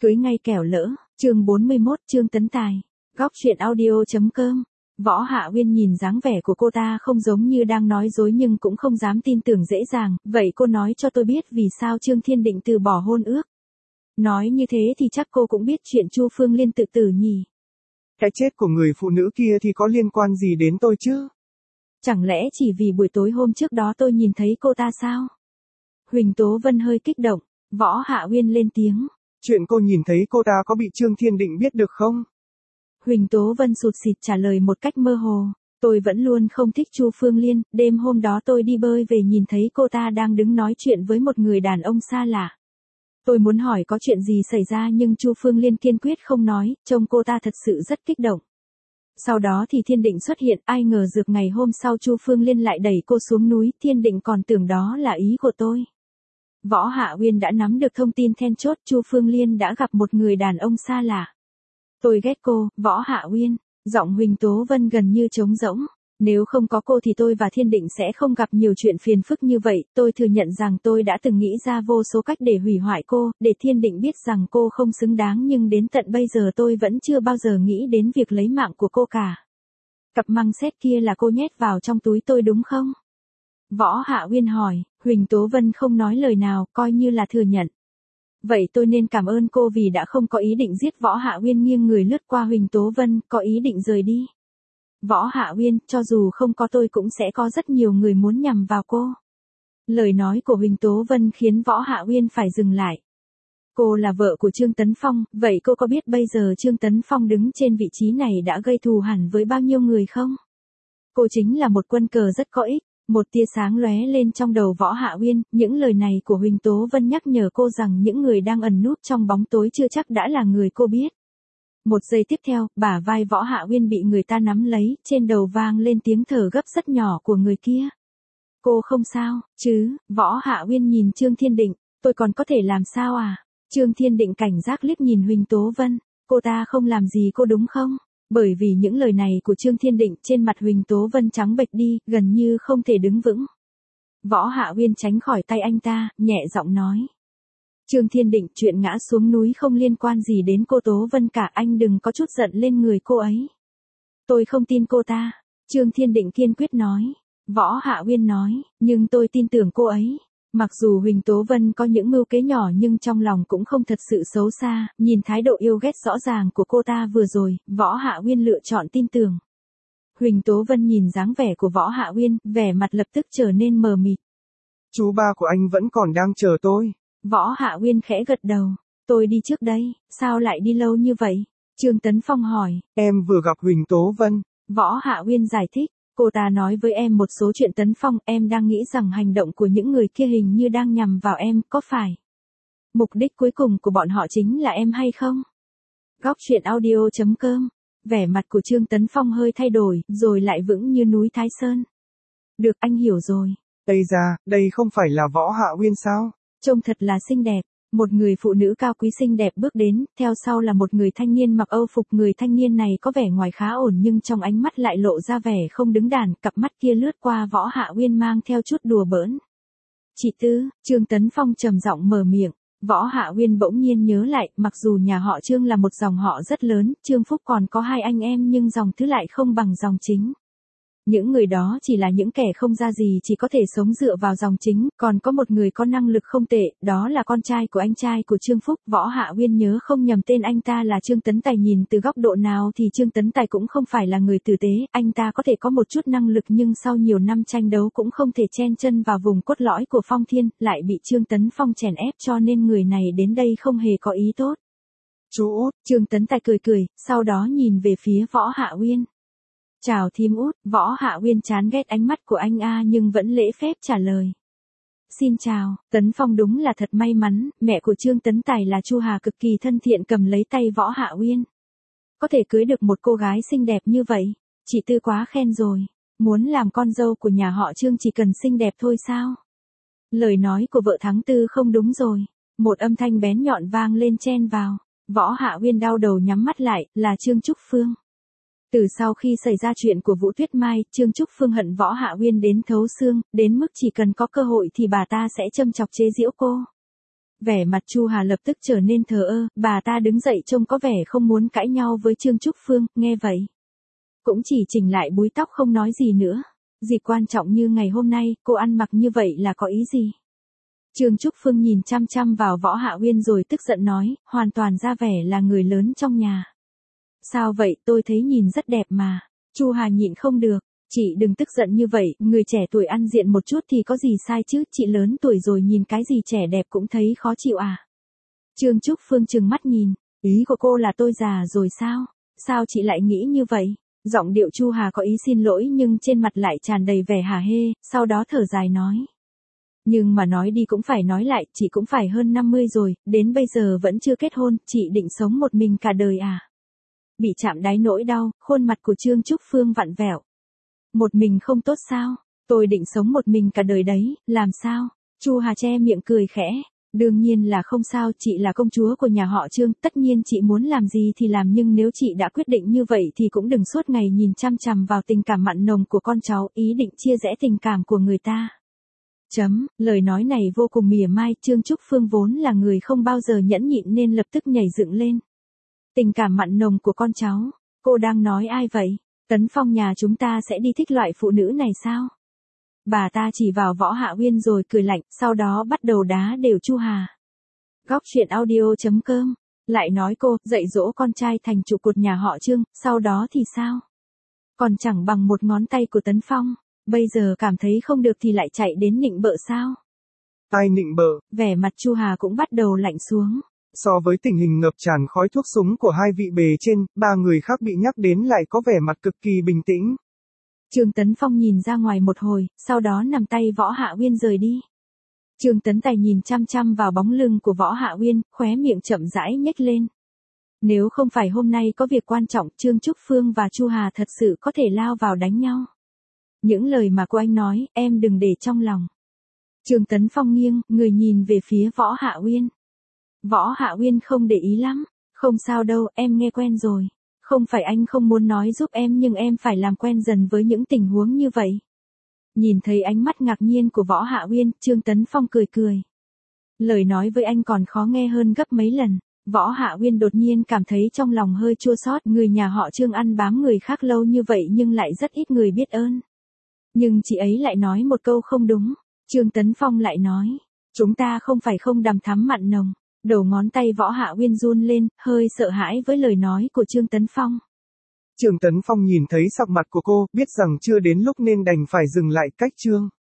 Cưới ngay kẻo lỡ, chương 41, Trương Tấn Tài. Góc truyện audio.com. Võ Hạ Uyên nhìn dáng vẻ của cô ta không giống như đang nói dối nhưng cũng không dám tin tưởng dễ dàng, vậy cô nói cho tôi biết vì sao Trương Thiên Định từ bỏ hôn ước. Nói như thế thì chắc cô cũng biết chuyện Chu Phương Liên tự tử nhỉ. Cái chết của người phụ nữ kia thì có liên quan gì đến tôi chứ? Chẳng lẽ chỉ vì buổi tối hôm trước đó tôi nhìn thấy cô ta sao? Huỳnh Tố Vân hơi kích động, Võ Hạ Uyên lên tiếng. Chuyện cô nhìn thấy cô ta có bị Trương Thiên Định biết được không? Huỳnh Tố Vân sụt sịt trả lời một cách mơ hồ. Tôi vẫn luôn không thích Chu Phương Liên, đêm hôm đó tôi đi bơi về nhìn thấy cô ta đang đứng nói chuyện với một người đàn ông xa lạ. Tôi muốn hỏi có chuyện gì xảy ra nhưng Chu Phương Liên kiên quyết không nói, trông cô ta thật sự rất kích động. Sau đó thì Thiên Định xuất hiện, ai ngờ dược ngày hôm sau Chu Phương Liên lại đẩy cô xuống núi, Thiên Định còn tưởng đó là ý của tôi. Võ Hạ Uyên đã nắm được thông tin then chốt, Chu Phương Liên đã gặp một người đàn ông xa lạ. Tôi ghét cô, Võ Hạ Uyên. Giọng Huỳnh Tố Vân gần như trống rỗng. Nếu không có cô thì tôi và Thiên Định sẽ không gặp nhiều chuyện phiền phức như vậy. Tôi thừa nhận rằng tôi đã từng nghĩ ra vô số cách để hủy hoại cô, để Thiên Định biết rằng cô không xứng đáng, nhưng đến tận bây giờ tôi vẫn chưa bao giờ nghĩ đến việc lấy mạng của cô cả. Cặp măng xét kia là cô nhét vào trong túi tôi đúng không? Võ Hạ Uyên hỏi. Huỳnh Tố Vân không nói lời nào, coi như là thừa nhận. Vậy tôi nên cảm ơn cô vì đã không có ý định giết. Võ Hạ Uyên nghiêng người lướt qua Huỳnh Tố Vân, có ý định rời đi. Võ Hạ Uyên, cho dù không có tôi cũng sẽ có rất nhiều người muốn nhằm vào cô. Lời nói của Huỳnh Tố Vân khiến Võ Hạ Uyên phải dừng lại. Cô là vợ của Trương Tấn Phong, vậy cô có biết bây giờ Trương Tấn Phong đứng trên vị trí này đã gây thù hằn với bao nhiêu người không? Cô chính là một quân cờ rất có ích. Một tia sáng lóe lên trong đầu Võ Hạ Uyên, những lời này của Huỳnh Tố Vân nhắc nhở cô rằng những người đang ẩn núp trong bóng tối chưa chắc đã là người cô biết. Một giây tiếp theo, bả vai Võ Hạ Uyên bị người ta nắm lấy, trên đầu vang lên tiếng thở gấp rất nhỏ của người kia. Cô không sao, chứ? Võ Hạ Uyên nhìn Trương Thiên Định, tôi còn có thể làm sao à? Trương Thiên Định cảnh giác liếc nhìn Huỳnh Tố Vân, cô ta không làm gì cô đúng không? Bởi vì những lời này của Trương Thiên Định, trên mặt Huỳnh Tố Vân trắng bệch đi, gần như không thể đứng vững. Võ Hạ Uyên tránh khỏi tay anh ta, nhẹ giọng nói. Trương Thiên Định, chuyện ngã xuống núi không liên quan gì đến cô Tố Vân cả, anh đừng có chút giận lên người cô ấy. Tôi không tin cô ta. Trương Thiên Định kiên quyết nói. Võ Hạ Uyên nói, nhưng tôi tin tưởng cô ấy. Mặc dù Huỳnh Tố Vân có những mưu kế nhỏ nhưng trong lòng cũng không thật sự xấu xa, nhìn thái độ yêu ghét rõ ràng của cô ta vừa rồi, Võ Hạ Uyên lựa chọn tin tưởng. Huỳnh Tố Vân nhìn dáng vẻ của Võ Hạ Uyên, vẻ mặt lập tức trở nên mờ mịt. Chú ba của anh vẫn còn đang chờ tôi. Võ Hạ Uyên khẽ gật đầu. Tôi đi trước đây, sao lại đi lâu như vậy? Trương Tấn Phong hỏi. Em vừa gặp Huỳnh Tố Vân. Võ Hạ Uyên giải thích. Cô ta nói với em một số chuyện. Tấn Phong, em đang nghĩ rằng hành động của những người kia hình như đang nhằm vào em, có phải? Mục đích cuối cùng của bọn họ chính là em hay không? Góc truyện audio.com. Vẻ mặt của Trương Tấn Phong hơi thay đổi, rồi lại vững như núi Thái Sơn. Được, anh hiểu rồi. Ây da, đây không phải là Võ Hạ Uyên sao? Trông thật là xinh đẹp. Một người phụ nữ cao quý xinh đẹp bước đến, theo sau là một người thanh niên mặc Âu phục. Người thanh niên này có vẻ ngoài khá ổn nhưng trong ánh mắt lại lộ ra vẻ không đứng đắn, cặp mắt kia lướt qua Võ Hạ Uyên mang theo chút đùa bỡn. Chị Tư, Trương Tấn Phong trầm giọng mở miệng. Võ Hạ Uyên bỗng nhiên nhớ lại, mặc dù nhà họ Trương là một dòng họ rất lớn, Trương Phúc còn có hai anh em nhưng dòng thứ lại không bằng dòng chính. Những người đó chỉ là những kẻ không ra gì, chỉ có thể sống dựa vào dòng chính, còn có một người có năng lực không tệ, đó là con trai của anh trai của Trương Phúc. Võ Hạ Uyên nhớ không nhầm tên anh ta là Trương Tấn Tài, nhìn từ góc độ nào thì Trương Tấn Tài cũng không phải là người tử tế, anh ta có thể có một chút năng lực nhưng sau nhiều năm tranh đấu cũng không thể chen chân vào vùng cốt lõi của Phong Thiên, lại bị Trương Tấn Phong chèn ép cho nên người này đến đây không hề có ý tốt. Chú Út, Trương Tấn Tài cười cười, sau đó nhìn về phía Võ Hạ Uyên. Chào thím Út. Võ Hạ Uyên chán ghét ánh mắt của anh nhưng vẫn lễ phép trả lời. Xin chào. Tấn Phong đúng là thật may mắn, mẹ của Trương Tấn Tài là Chu Hà cực kỳ thân thiện cầm lấy tay Võ Hạ Uyên. Có thể cưới được một cô gái xinh đẹp như vậy, chị Tư quá khen rồi. Muốn làm con dâu của nhà họ Trương chỉ cần xinh đẹp thôi sao? Lời nói của vợ tháng Tư không đúng rồi. Một âm thanh bén nhọn vang lên chen vào. Võ Hạ Uyên đau đầu nhắm mắt lại, là Trương Trúc Phương. Từ sau khi xảy ra chuyện của Vũ Tuyết Mai, Trương Trúc Phương hận Võ Hạ Uyên đến thấu xương, đến mức chỉ cần có cơ hội thì bà ta sẽ châm chọc chế giễu cô. Vẻ mặt Chu Hà lập tức trở nên thờ ơ, bà ta đứng dậy trông có vẻ không muốn cãi nhau với Trương Trúc Phương, nghe vậy. Cũng chỉ chỉnh lại búi tóc không nói gì nữa. Dịp quan trọng như ngày hôm nay, cô ăn mặc như vậy là có ý gì? Trương Trúc Phương nhìn chăm chăm vào Võ Hạ Uyên rồi tức giận nói, hoàn toàn ra vẻ là người lớn trong nhà. Sao vậy, tôi thấy nhìn rất đẹp mà. Chu Hà nhịn không được, chị đừng tức giận như vậy, người trẻ tuổi ăn diện một chút thì có gì sai chứ, chị lớn tuổi rồi nhìn cái gì trẻ đẹp cũng thấy khó chịu à. Trương Trúc Phương trừng mắt nhìn, ý của cô là tôi già rồi sao? Sao chị lại nghĩ như vậy? Giọng điệu Chu Hà có ý xin lỗi nhưng trên mặt lại tràn đầy vẻ hả hê, sau đó thở dài nói. Nhưng mà nói đi cũng phải nói lại, chị cũng phải hơn 50 rồi, đến bây giờ vẫn chưa kết hôn, chị định sống một mình cả đời à? Bị chạm đáy nỗi đau, khuôn mặt của Trương Trúc Phương vặn vẹo. Một mình không tốt sao? Tôi định sống một mình cả đời đấy, làm sao? Chu Hà che miệng cười khẽ. Đương nhiên là không sao, chị là công chúa của nhà họ Trương, tất nhiên chị muốn làm gì thì làm, nhưng nếu chị đã quyết định như vậy thì cũng đừng suốt ngày nhìn chăm chằm vào tình cảm mặn nồng của con cháu, ý định chia rẽ tình cảm của người ta. Lời nói này vô cùng mỉa mai, Trương Trúc Phương vốn là người không bao giờ nhẫn nhịn nên lập tức nhảy dựng lên. Tình cảm mặn nồng của con cháu, cô đang nói ai vậy? Tấn Phong nhà chúng ta sẽ đi thích loại phụ nữ này sao? Bà ta chỉ vào Võ Hạ Uyên rồi cười lạnh, sau đó bắt đầu đá đều Chu Hà. Góc truyện audio.com, lại nói cô, dạy dỗ con trai thành trụ cột nhà họ Trương, sau đó thì sao? Còn chẳng bằng một ngón tay của Tấn Phong, bây giờ cảm thấy không được thì lại chạy đến nịnh bợ sao? Ai nịnh bợ? Vẻ mặt Chu Hà cũng bắt đầu lạnh xuống. So với tình hình ngập tràn khói thuốc súng của hai vị bề trên, ba người khác bị nhắc đến lại có vẻ mặt cực kỳ bình tĩnh. Trương Tấn Phong nhìn ra ngoài một hồi, sau đó nắm tay Võ Hạ Uyên rời đi. Trương Tấn Tài nhìn chăm chăm vào bóng lưng của Võ Hạ Uyên, khóe miệng chậm rãi nhếch lên. Nếu không phải hôm nay có việc quan trọng, Trương Trúc Phương và Chu Hà thật sự có thể lao vào đánh nhau. Những lời mà cô anh nói, em đừng để trong lòng. Trương Tấn Phong nghiêng, người nhìn về phía Võ Hạ Uyên. Võ Hạ Uyên không để ý lắm. Không sao đâu, em nghe quen rồi. Không phải anh không muốn nói giúp em nhưng em phải làm quen dần với những tình huống như vậy. Nhìn thấy ánh mắt ngạc nhiên của Võ Hạ Uyên, Trương Tấn Phong cười cười. Lời nói với anh còn khó nghe hơn gấp mấy lần. Võ Hạ Uyên đột nhiên cảm thấy trong lòng hơi chua xót, người nhà họ Trương ăn bám người khác lâu như vậy nhưng lại rất ít người biết ơn. Nhưng chị ấy lại nói một câu không đúng. Trương Tấn Phong lại nói, chúng ta không phải không đằm thắm mặn nồng. Đầu ngón tay Võ Hạ Uyên run lên, hơi sợ hãi với lời nói của Trương Tấn Phong. Trương Tấn Phong nhìn thấy sắc mặt của cô, biết rằng chưa đến lúc nên đành phải dừng lại cách Trương.